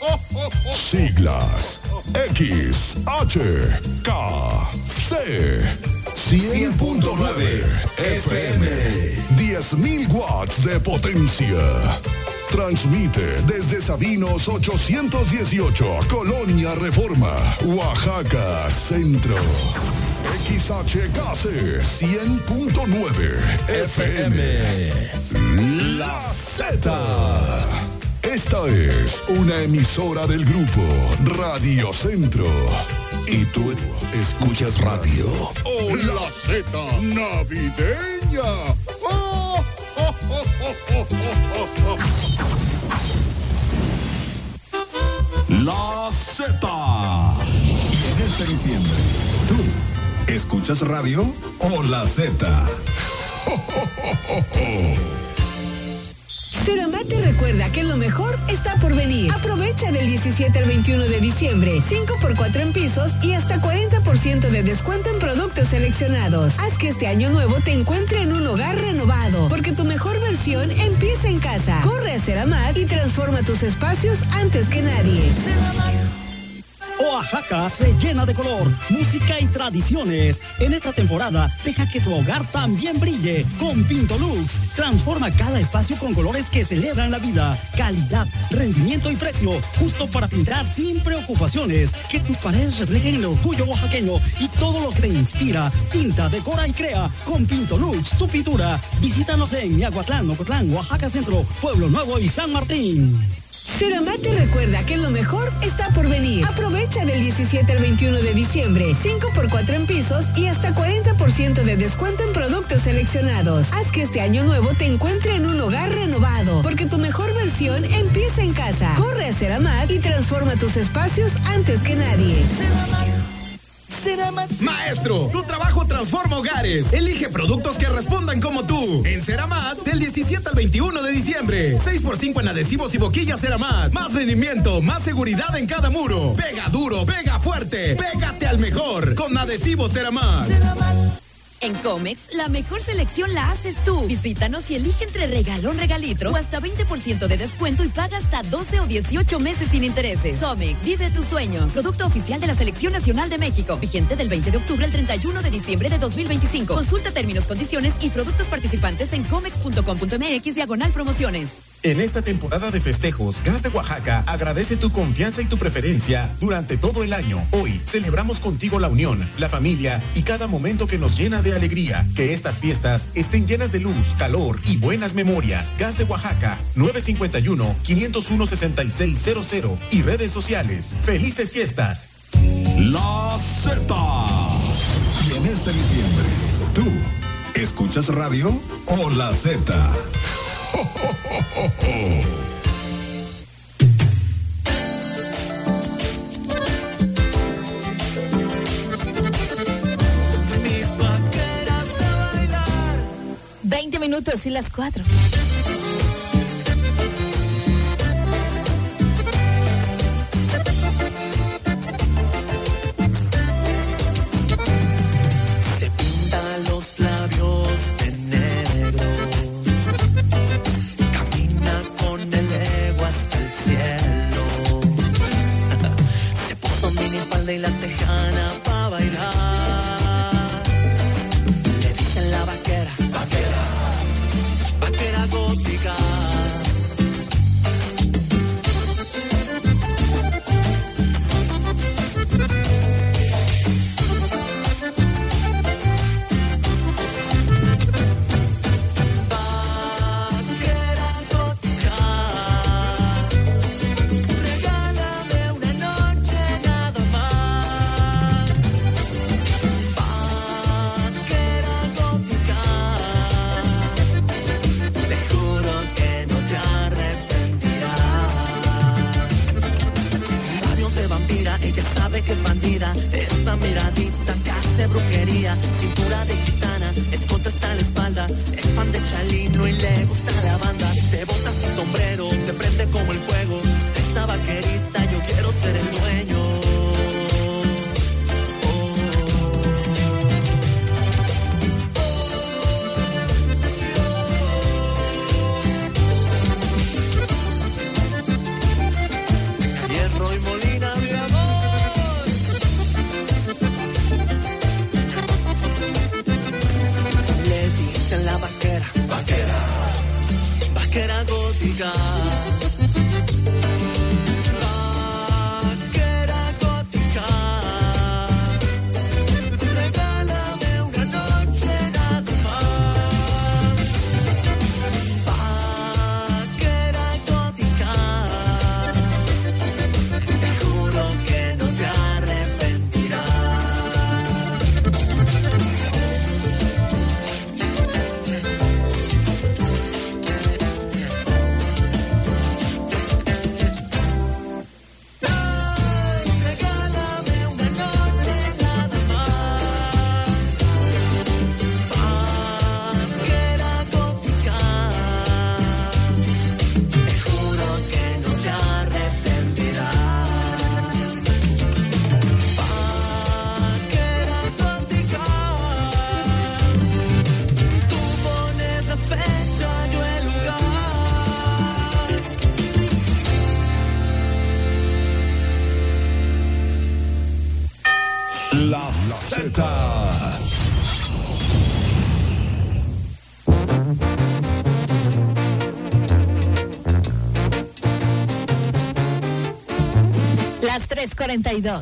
Siglas X, H, K, C. 100.9 FM. 10.000 watts de potencia. Transmite desde Sabinos 818, Colonia Reforma, Oaxaca Centro. XHKC 100.9 FM. La Z. Esta es una emisora del grupo Radio Centro. Y tú escuchas radio. ¡Oh, la Z navideña! ¡Oh, oh, oh, oh, oh, oh, oh! La Z. Y en este diciembre, ¿tú escuchas radio o la Z? Ceramat te recuerda que lo mejor está por venir. Aprovecha del 17 al 21 de diciembre, 5x4 en pisos y hasta 40% de descuento en productos seleccionados. Haz que este año nuevo te encuentre en un hogar renovado, porque tu mejor versión empieza en casa. Corre a Ceramat y transforma tus espacios antes que nadie. Oaxaca se llena de color, música y tradiciones. En esta temporada, deja que tu hogar también brille con Pintolux. Transforma cada espacio con colores que celebran la vida, calidad, rendimiento y precio, justo para pintar sin preocupaciones. Que tus paredes reflejen el orgullo oaxaqueño y todo lo que te inspira. Pinta, decora y crea con Pintolux, tu pintura. Visítanos en Miahuatlán, Ocotlán, Oaxaca Centro, Pueblo Nuevo y San Martín. Ceramat te recuerda que lo mejor está por venir. Aprovecha del 17 al 21 de diciembre, 5x4 en pisos y hasta 40% de descuento en productos seleccionados. Haz que este año nuevo te encuentre en un hogar renovado, porque tu mejor versión empieza en casa. Corre a Ceramat y transforma tus espacios antes que nadie. Maestro, tu trabajo transforma hogares. Elige productos que respondan como tú. En Ceramat, del 17 al 21 de diciembre. 6x5 en adhesivos y boquillas Ceramat. Más rendimiento, más seguridad en cada muro. Pega duro, pega fuerte. Pégate al mejor con adhesivos Ceramat. En Comex, la mejor selección la haces tú. Visítanos y elige entre regalón, regalitro o hasta 20% de descuento y paga hasta 12 o 18 meses sin intereses. Comex, vive tus sueños. Producto oficial de la Selección Nacional de México. Vigente del 20 de octubre al 31 de diciembre de 2025. Consulta términos, condiciones y productos participantes en comex.com.mx/promociones. En esta temporada de festejos, Gas de Oaxaca agradece tu confianza y tu preferencia durante todo el año. Hoy celebramos contigo la unión, la familia y cada momento que nos llena de alegría. Que estas fiestas estén llenas de luz, calor y buenas memorias. Gas de Oaxaca, 951-501-6600 y redes sociales. ¡Felices fiestas! La Z. Y en este diciembre, ¿tú escuchas radio o la Z? Mis vaqueras a bailar. 20 minutos y las 4. Se pintan los labios de negro. Camina con el ego hasta el cielo. Se puso minifalda y la tejana pa' bailar. Le dicen la vaquera, vaquera, vaquera gótica. Vaquera gótica, regálame una noche nada más. Vaquera gótica, te juro que no te arrepentirás. Labios de vampira, ella sabe que es bandida. Esa miradita te hace brujería. Cintura de gitana, escote hasta la espalda. Es fan de Chalino y le gusta la banda. Te botas sin sombrero, te prende como el fuego. De esa vaquerita yo quiero ser el dueño. La Z. Las 3:42.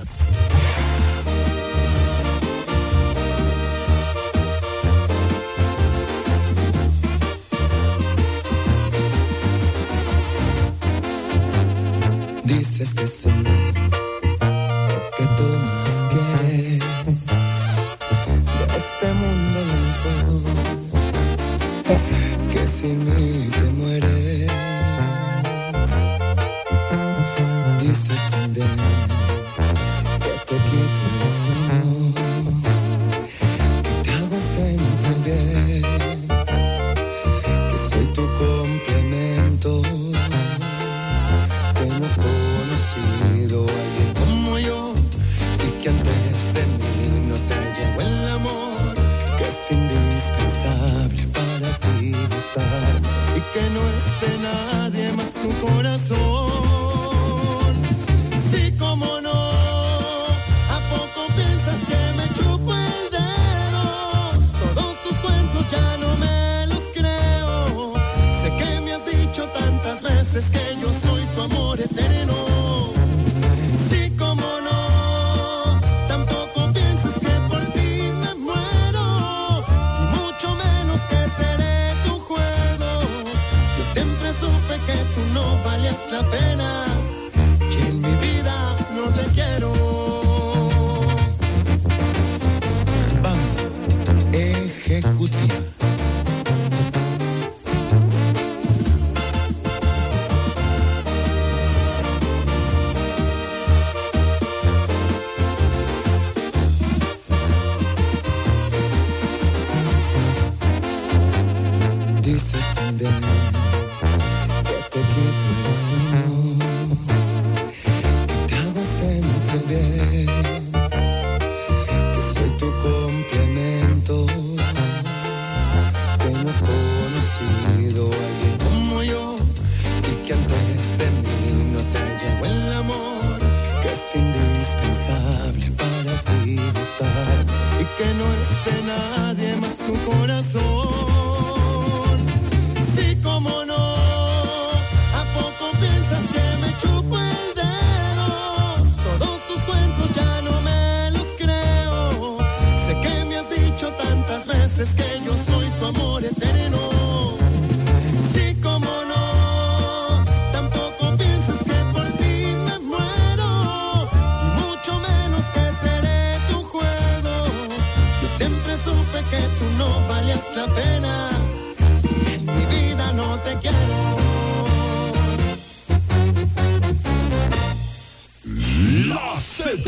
Dices que soy lo que tú más quieres de este mundo loco, que sin mí te mueres. Dices también que te quito el sueño, que te hago sentir bien, que soy tu complemento. Que no has conocido a alguien como yo y que antes de mí no te llegó el amor que es indispensable para ti besar y que no esté nadie más tu corazón. Sí, como no, ¿a poco piensas que me chupo el dedo? Todos tus cuentos ya no me los creo. Sé que me has dicho tantas veces que yo soy tu amor eterno. Sí, como no, tampoco piensas que por ti me muero, y mucho menos que seré tu juego. Yo siempre supe que tú no valías la pena, que en mi vida no te quiero. Banda ejecutiva. Dices también que te quito el sueño, que te hago sentir bien, que soy tu complemento, que no has conocido a alguien como yo y que antes de mí no te llegó el amor que es indispensable para ti besar y que no esté nadie más tu corazón. Sí, como no, ¿a poco piensas que me chupo el dedo? Todos tus cuentos ya no me los creo. Sé que me has dicho tantas veces que yo soy tu amor eterno. Sí, como no, tampoco piensas que por ti me muero, y mucho menos que seré tu juego. Yo siempre supe que tú no valías la pena, en mi vida no te quiero. La Z.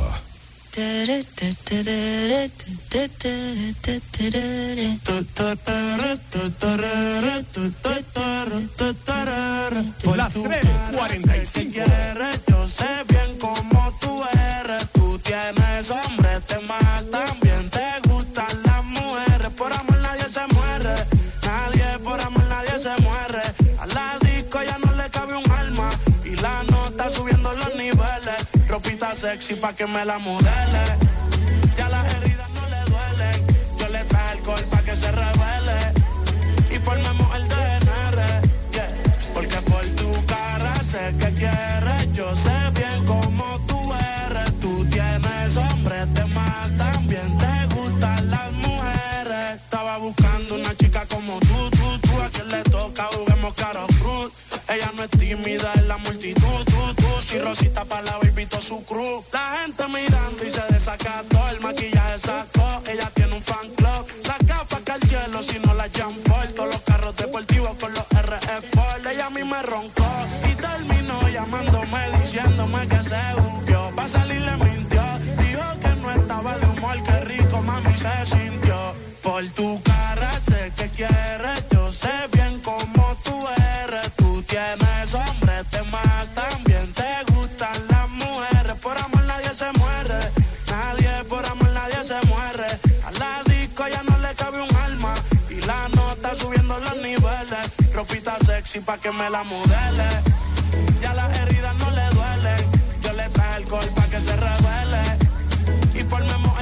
Las 3:45. Yo sé bien cómo tú eres. Tú tienes hombre, te más también te gustan las mujeres. Por amor nadie se muere. Nadie, por amor nadie se muere. A la disco ya no le cabe un alma y la nota subiendo los niveles. Ropita sexy pa' que me la modele. Ya las heridas no le duelen. Yo le traje alcohol pa' que se revele y formemos el DNR, yeah. Porque por tu cara sé que quieres. Yo sé bien cómo tú eres. Tú tienes hombre, te más también te gustan las mujeres. Estaba buscando una chica como tú. A quien le toca juguemos caro cruz. Ella no es tímida en la multitud. Si Rosita pa' la baby todo su crew. La gente mirando y se desacató. El maquillaje sacó. Ella tiene un fan club. Las gafas que al cielo si no las Jean-Paul. Todos los carros deportivos con los RS Sport. Ella a mí me roncó y terminó llamándome diciéndome que se buqueó. Pa' salir le mintió. Dijo que no estaba de humor. Qué rico mami se sintió. Por tu cara sé que quieres. Yo sé bien cómo tú eres. Tú tienes hombre, te más también te gustan las mujeres. Por amor nadie se muere. Nadie, por amor nadie se muere. A la disco ya no le cabe un alma y la nota subiendo los niveles. Ropita sexy pa' que me la modele. Ya las heridas no le duelen. Yo le traje alcohol pa' que se revele y formemos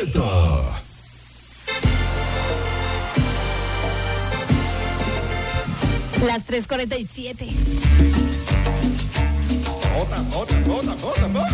Z. Las 3:47. Bota, bota, bota, bota, bota.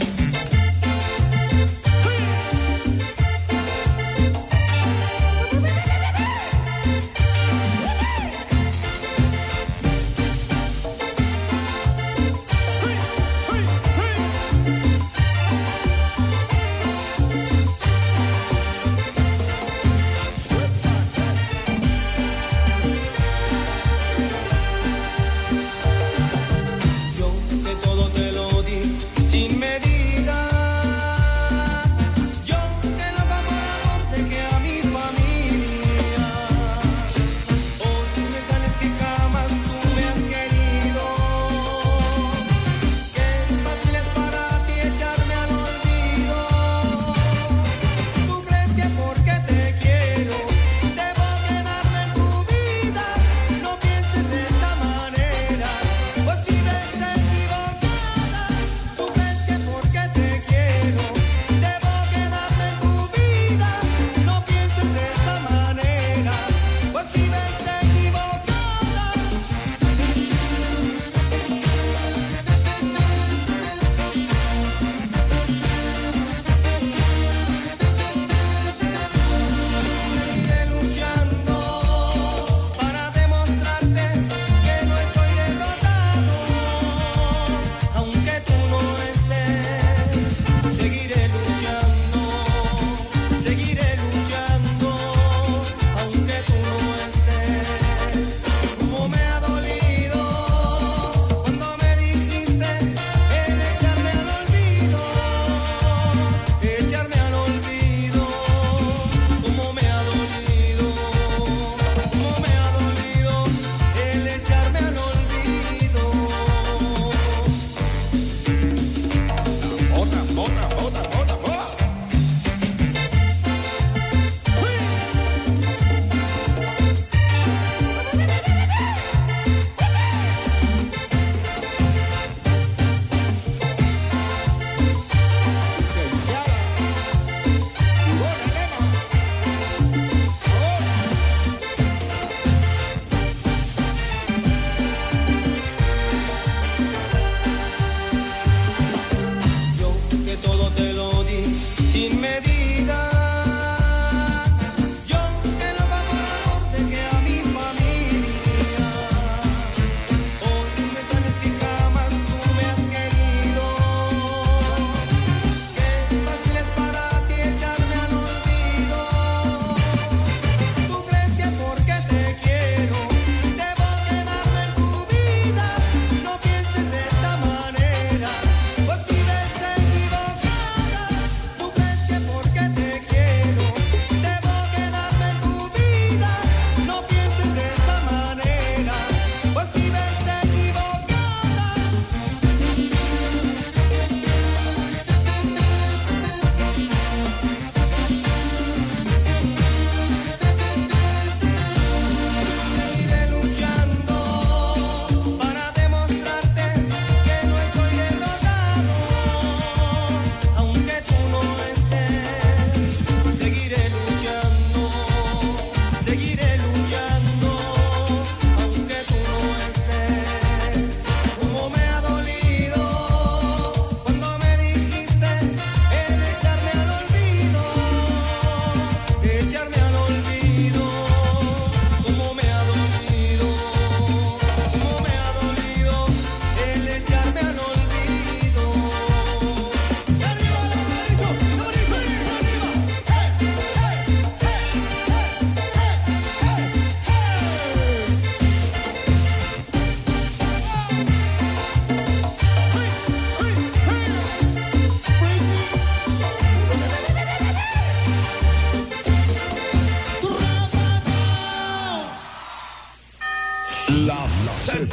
La Z.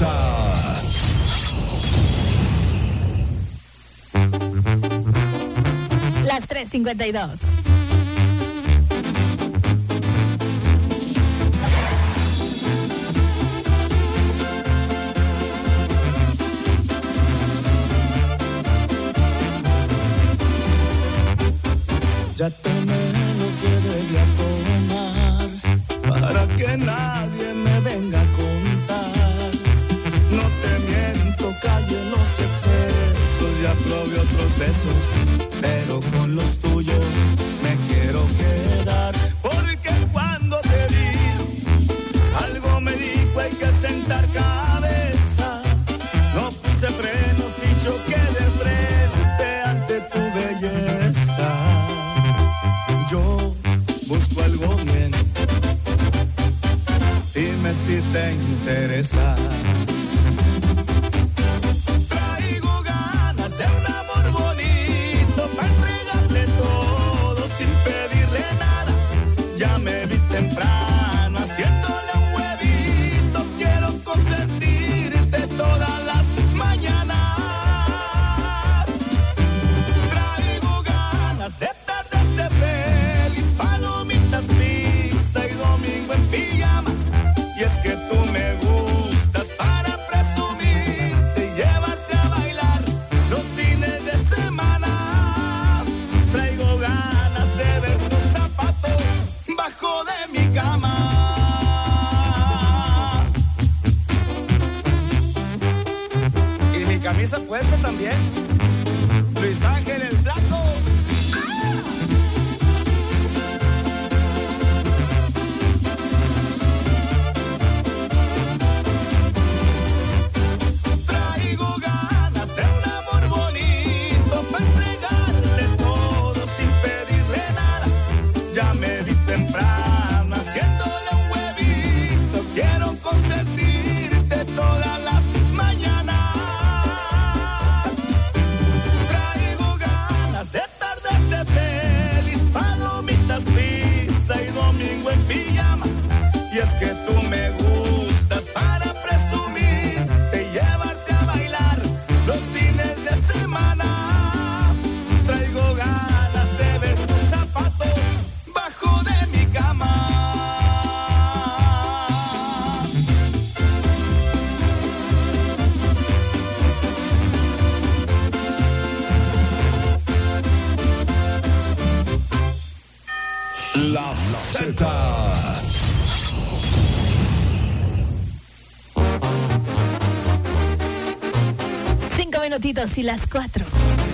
Las 3:52. Ya tomé probé otros besos, pero con los tuyos me quiero quedar. Porque cuando te vi, algo me dijo hay que sentar cabeza. No puse frenos y choqué de frente ante tu belleza. Yo busco algo bien, dime si te interesa. Traigo ganas de un amor bonito para entregarle todo sin pedirle nada. Ya me vi temprano haciéndole un huevito. Quiero consentirte todas las mañanas. Traigo ganas de tardes feliz, palomitas, pizza y domingo en pijama. Y es que tú me gustas para presumirte y llevarte a bailar los fines de semana. Traigo ganas de ver tus zapatos bajo de mi cama. Y mi camisa puesta también. Luis Ángel el Flaco. Traigo ganas de un amor bonito para entregarle todo sin pedirle nada. Ya me vi temprano haciéndole un huevito. Quiero consentirte todas las mañanas. Traigo ganas de tardes de feliz, palomitas, pizza y domingo en pijama. Y es que tú me gustas para presumirte y llevarte a bailar los fines de semana. Traigo ganas de ver tus zapatos bajo de mi cama. La Z. 5 minutitos y las 4.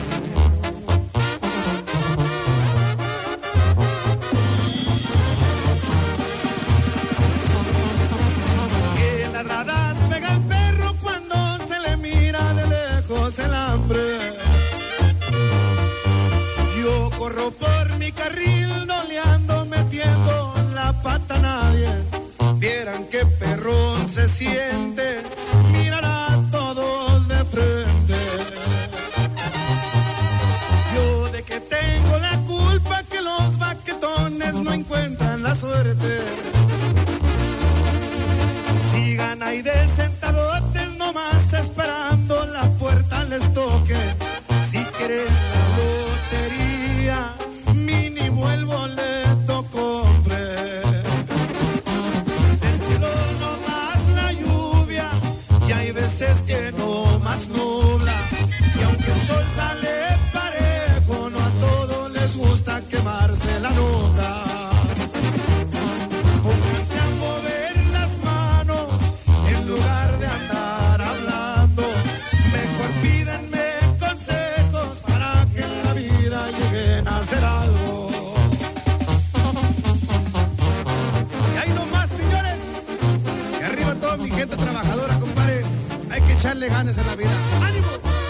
Que ladradas pega el perro cuando se le mira de lejos el hambre. Yo corro por mi carril, no le ando metiendo la pata a nadie. Vieran qué perrón se siente, mirar a todos de frente. Yo de que tengo la culpa que los baquetones no encuentran la suerte. Sigan ahí de sentadotes nomás esperando la puerta les toque. Si quieren la lotería, mínimo el boleto compre. Del cielo nomás la lluvia y hay veces que no más nubla. Y aunque el sol sale parejo, no a todos les gusta quemarse la nuca. Pónganse a mover las manos en lugar de andar hablando. Mejor pídanme consejos para que en la vida lleguen a hacer algo. Y ahí nomás, señores, y arriba toda mi gente trabajadora, compadre. Hay que echarle ganas en la vida. ¡Ánimo!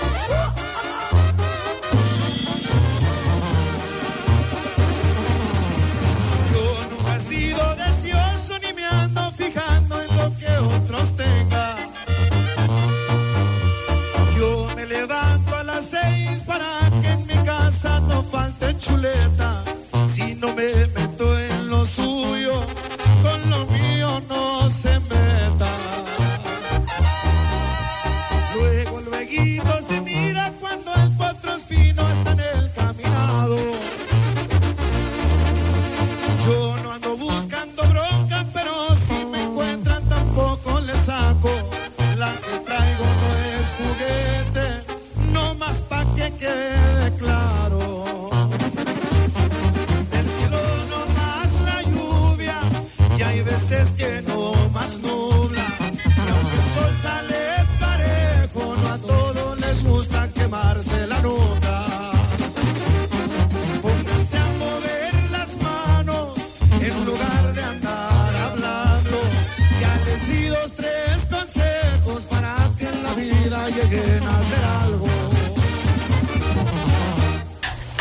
Yo nunca he sido deseoso ni me ando fijando en lo que otros tengan. Yo me levanto a las 6 para que en mi casa no falte chuleta. Si no me meto en lo suyo, con lo mío no se meta. Luego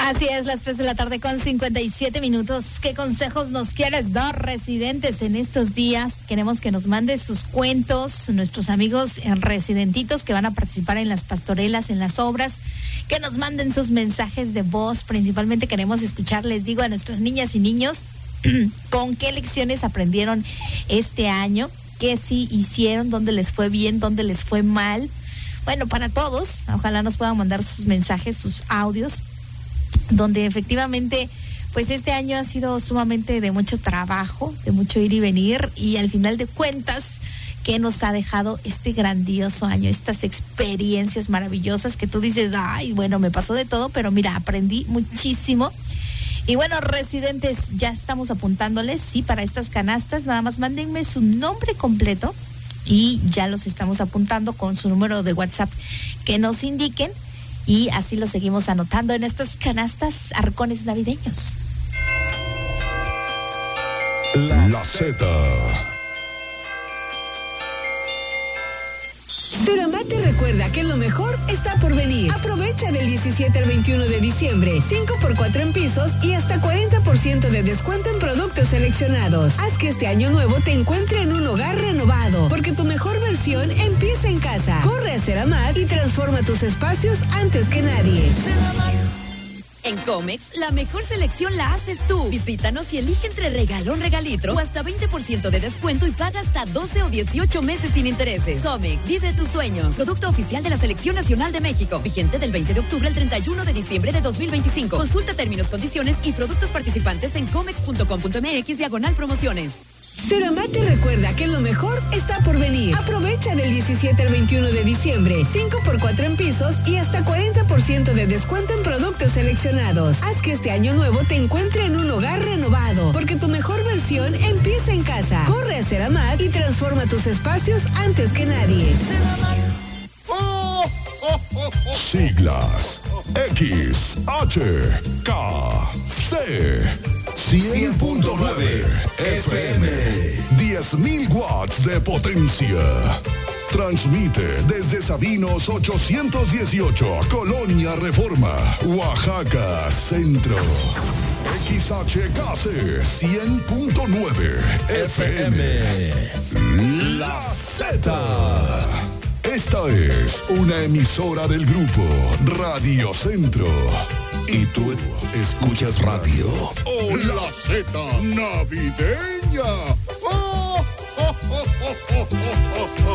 Así es, las 3 de la tarde con 57 minutos. ¿Qué consejos nos quieres dar, residentes, en estos días? Queremos que nos mandes sus cuentos, nuestros amigos residentitos que van a participar en las pastorelas, en las obras, que nos manden sus mensajes de voz. Principalmente queremos escuchar, les digo, a nuestras niñas y niños con qué lecciones aprendieron este año, qué sí hicieron, dónde les fue bien, dónde les fue mal. Bueno, para todos, ojalá nos puedan mandar sus mensajes, sus audios, donde efectivamente, pues este año ha sido sumamente de mucho trabajo, de mucho ir y venir, y al final de cuentas, ¿qué nos ha dejado este grandioso año? Estas experiencias maravillosas que tú dices, ay, bueno, me pasó de todo, pero mira, aprendí muchísimo. Y bueno, residentes, ya estamos apuntándoles, sí, para estas canastas, nada más mándenme su nombre completo y ya los estamos apuntando con su número de WhatsApp que nos indiquen. Y así lo seguimos anotando en estas canastas arcones navideños. La Z. Ceramat te recuerda que lo mejor está por venir. Aprovecha del 17 al 21 de diciembre. 5x4 en pisos y hasta 40% de descuento en productos seleccionados. Haz que este año nuevo te encuentre en un hogar renovado, porque tu mejor versión empieza en casa. Corre a Ceramat y transforma tus espacios antes que nadie. En Comex, la mejor selección la haces tú. Visítanos y elige entre regalón, regalitro o hasta 20% de descuento y paga hasta 12 o 18 meses sin intereses. Comex, vive tus sueños. Producto oficial de la Selección Nacional de México. Vigente del 20 de octubre al 31 de diciembre de 2025. Consulta términos, condiciones y productos participantes en comex.com.mx/promociones. Ceramat te recuerda que lo mejor está por venir. Aprovecha del 17 al 21 de diciembre. 5x4 en pisos y hasta 40% de descuento en productos seleccionados. Haz que este año nuevo te encuentre en un hogar renovado, porque tu mejor versión empieza en casa. Corre a Ceramat y transforma tus espacios antes que nadie. Siglas X, H, K, C. 100.9 FM. 10.000 watts de potencia. Transmite desde Sabinos 818, Colonia Reforma, Oaxaca Centro. XHKC 100.9 FM. La Z. Esta es una emisora del grupo Radio Centro. Y tú escuchas radio. ¡Oh, la Z navideña! ¡Oh, oh, oh, oh, oh, oh, oh!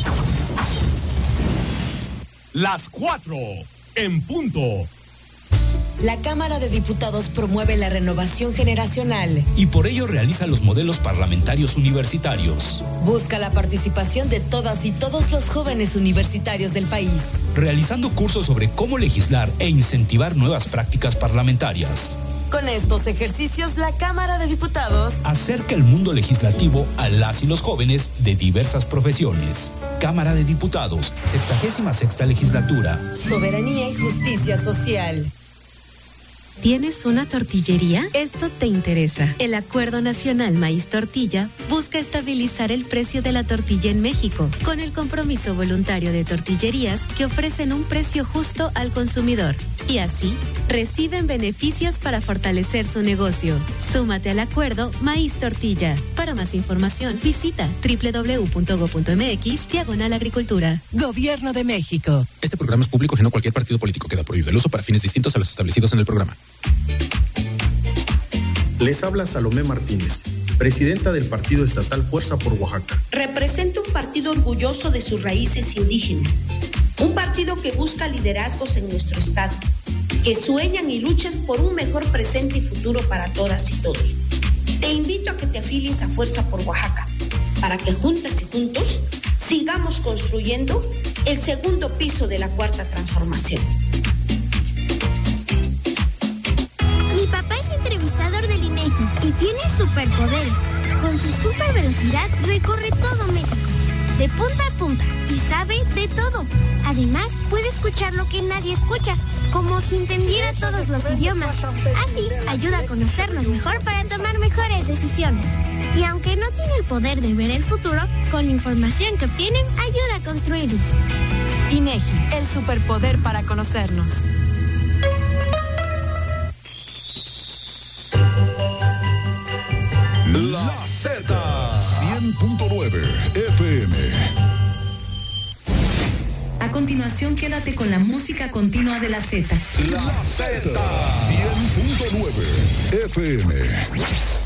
Las 4 en punto. La Cámara de Diputados promueve la renovación generacional y por ello realiza los modelos parlamentarios universitarios. Busca la participación de todas y todos los jóvenes universitarios del país, realizando cursos sobre cómo legislar e incentivar nuevas prácticas parlamentarias. Con estos ejercicios, la Cámara de Diputados acerca el mundo legislativo a las y los jóvenes de diversas profesiones. Cámara de Diputados, 66ª legislatura. Soberanía y justicia social. ¿Tienes una tortillería? Esto te interesa. El Acuerdo Nacional Maíz Tortilla busca estabilizar el precio de la tortilla en México, con el compromiso voluntario de tortillerías que ofrecen un precio justo al consumidor. Y así, reciben beneficios para fortalecer su negocio. Súmate al Acuerdo Maíz Tortilla. Para más información, visita www.go.mx/agricultura. Gobierno de México. Este programa es público ajeno a cualquier partido político. Queda prohibido el uso para fines distintos a los establecidos en el programa. Les habla Salomé Martínez, presidenta del Partido Estatal Fuerza por Oaxaca. Representa un partido orgulloso de sus raíces indígenas, un partido que busca liderazgos en nuestro estado, que sueñan y luchan por un mejor presente y futuro para todas y todos. Te invito a que te afilies a Fuerza por Oaxaca, para que juntas y juntos sigamos construyendo el segundo piso de la Cuarta Transformación. Mi papá es entrevistador del INEGI y tiene superpoderes. Con su super velocidad recorre todo México, de punta a punta, y sabe de todo. Además, puede escuchar lo que nadie escucha, como si entendiera todos los idiomas. Así, ayuda a conocernos mejor para tomar mejores decisiones. Y aunque no tiene el poder de ver el futuro, con la información que obtienen, ayuda a construirlo. INEGI, el superpoder para conocernos. La Z 100.9 FM. A continuación, quédate con la música continua de la Z. La Z 100.9 FM.